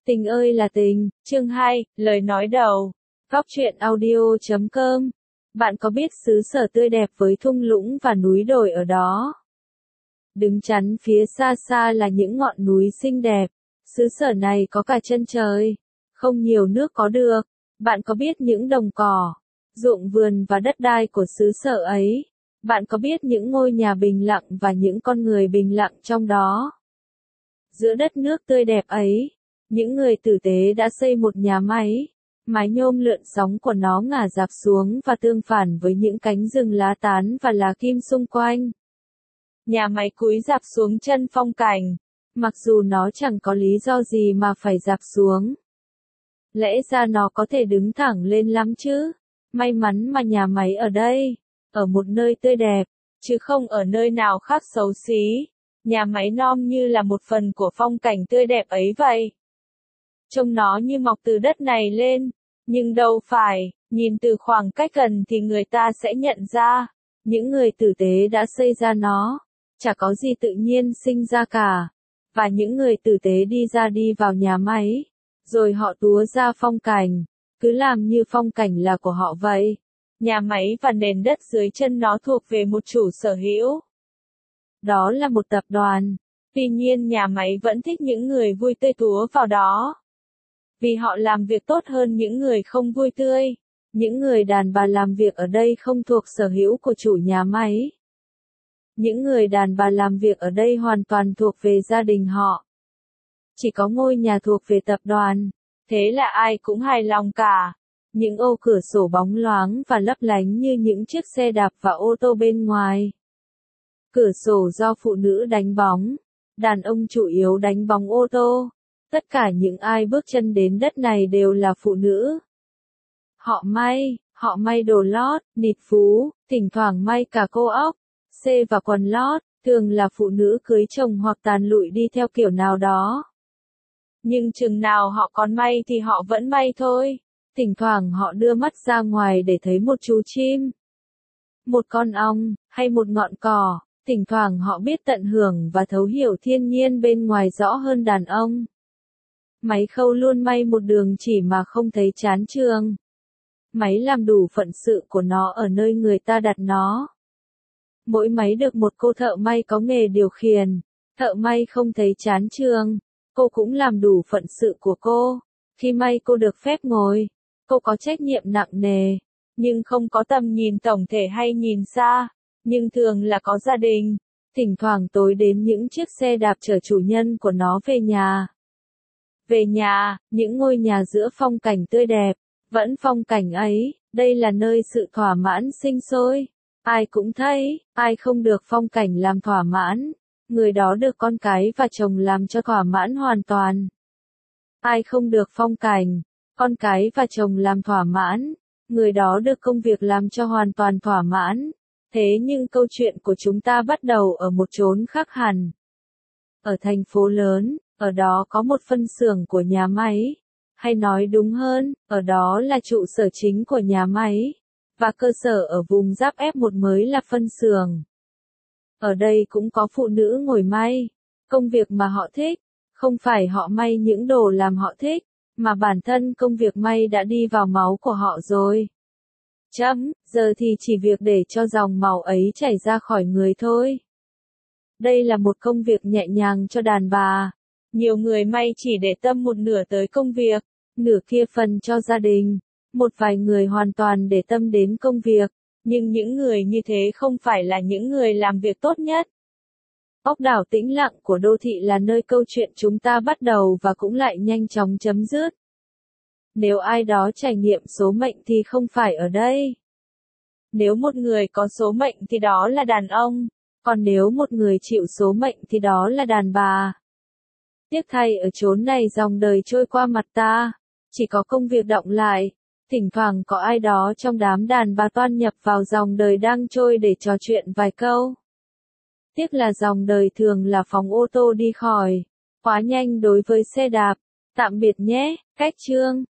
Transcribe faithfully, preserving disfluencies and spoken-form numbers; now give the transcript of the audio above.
Tình ơi là tình, chương hai, lời nói đầu. Góc truyện audio chấm com. Bạn có biết xứ sở tươi đẹp với thung lũng và núi đồi ở đó? Đứng chắn phía xa xa là những ngọn núi xinh đẹp. Xứ sở này có cả chân trời. Không nhiều nước có được. Bạn có biết những đồng cỏ, ruộng vườn và đất đai của xứ sở ấy? Bạn có biết những ngôi nhà bình lặng và những con người bình lặng trong đó? Giữa đất nước tươi đẹp ấy, những người tử tế đã xây một nhà máy. Mái nhôm lượn sóng của nó ngả rạp xuống và tương phản với những cánh rừng lá tán và lá kim xung quanh. Nhà máy cúi rạp xuống chân phong cảnh, mặc dù nó chẳng có lý do gì mà phải rạp xuống. Lẽ ra nó có thể đứng thẳng lên lắm chứ. May mắn mà nhà máy ở đây, ở một nơi tươi đẹp, chứ không ở nơi nào khác xấu xí. Nhà máy non như là một phần của phong cảnh tươi đẹp ấy vậy. Trông nó như mọc từ đất này lên, nhưng đâu phải, nhìn từ khoảng cách gần thì người ta sẽ nhận ra, những người tử tế đã xây ra nó, chả có gì tự nhiên sinh ra cả. Và những người tử tế đi ra đi vào nhà máy, rồi họ túa ra phong cảnh, cứ làm như phong cảnh là của họ vậy. Nhà máy và nền đất dưới chân nó thuộc về một chủ sở hữu. Đó là một tập đoàn. Tuy nhiên nhà máy vẫn thích những người vui tươi túa vào đó. Vì họ làm việc tốt hơn những người không vui tươi. Những người đàn bà làm việc ở đây không thuộc sở hữu của chủ nhà máy. Những người đàn bà làm việc ở đây hoàn toàn thuộc về gia đình họ. Chỉ có ngôi nhà thuộc về tập đoàn. Thế là ai cũng hài lòng cả. Những ô cửa sổ bóng loáng và lấp lánh như những chiếc xe đạp và ô tô bên ngoài. Cửa sổ do phụ nữ đánh bóng. Đàn ông chủ yếu đánh bóng ô tô. Tất cả những ai bước chân đến đất này đều là phụ nữ. Họ may, họ may đồ lót, nịt phú, thỉnh thoảng may cả cô óc, xê và quần lót, thường là phụ nữ cưới chồng hoặc tàn lụi đi theo kiểu nào đó. Nhưng chừng nào họ còn may thì họ vẫn may thôi. Thỉnh thoảng họ đưa mắt ra ngoài để thấy một chú chim, một con ong, hay một ngọn cỏ. Thỉnh thoảng họ biết tận hưởng và thấu hiểu thiên nhiên bên ngoài rõ hơn đàn ông. Máy khâu luôn may một đường chỉ mà không thấy chán chường. Máy làm đủ phận sự của nó ở nơi người ta đặt nó. Mỗi máy được một cô thợ may có nghề điều khiển. Thợ may không thấy chán chường. Cô cũng làm đủ phận sự của cô. Khi may cô được phép ngồi. Cô có trách nhiệm nặng nề. Nhưng không có tầm nhìn tổng thể hay nhìn xa. Nhưng thường là có gia đình. Thỉnh thoảng tối đến những chiếc xe đạp chở chủ nhân của nó về nhà. Về nhà, những ngôi nhà giữa phong cảnh tươi đẹp. Vẫn phong cảnh ấy, đây là nơi sự thỏa mãn sinh sôi. Ai cũng thấy, ai không được phong cảnh làm thỏa mãn. Người đó được con cái và chồng làm cho thỏa mãn hoàn toàn. Ai không được phong cảnh, con cái và chồng làm thỏa mãn. Người đó được công việc làm cho hoàn toàn thỏa mãn. Thế nhưng câu chuyện của chúng ta bắt đầu ở một chốn khác hẳn. Ở thành phố lớn, ở đó có một phân xưởng của nhà máy. Hay nói đúng hơn, ở đó là trụ sở chính của nhà máy. Và cơ sở ở vùng giáp F một mới là phân xưởng. Ở đây cũng có phụ nữ ngồi may. Công việc mà họ thích. Không phải họ may những đồ làm họ thích. Mà bản thân công việc may đã đi vào máu của họ rồi. Chấm, giờ thì chỉ việc để cho dòng máu ấy chảy ra khỏi người thôi. Đây là một công việc nhẹ nhàng cho đàn bà. Nhiều người may chỉ để tâm một nửa tới công việc, nửa kia phần cho gia đình. Một vài người hoàn toàn để tâm đến công việc, nhưng những người như thế không phải là những người làm việc tốt nhất. Ốc đảo tĩnh lặng của đô thị là nơi câu chuyện chúng ta bắt đầu và cũng lại nhanh chóng chấm dứt. Nếu ai đó trải nghiệm số mệnh thì không phải ở đây. Nếu một người có số mệnh thì đó là đàn ông, còn nếu một người chịu số mệnh thì đó là đàn bà. Tiếc thay ở chốn này dòng đời trôi qua mặt ta, chỉ có công việc đọng lại, thỉnh thoảng có ai đó trong đám đàn bà toan nhập vào dòng đời đang trôi để trò chuyện vài câu. Tiếc là dòng đời thường là phóng ô tô đi khỏi, quá nhanh đối với xe đạp. Tạm biệt nhé, cách chương.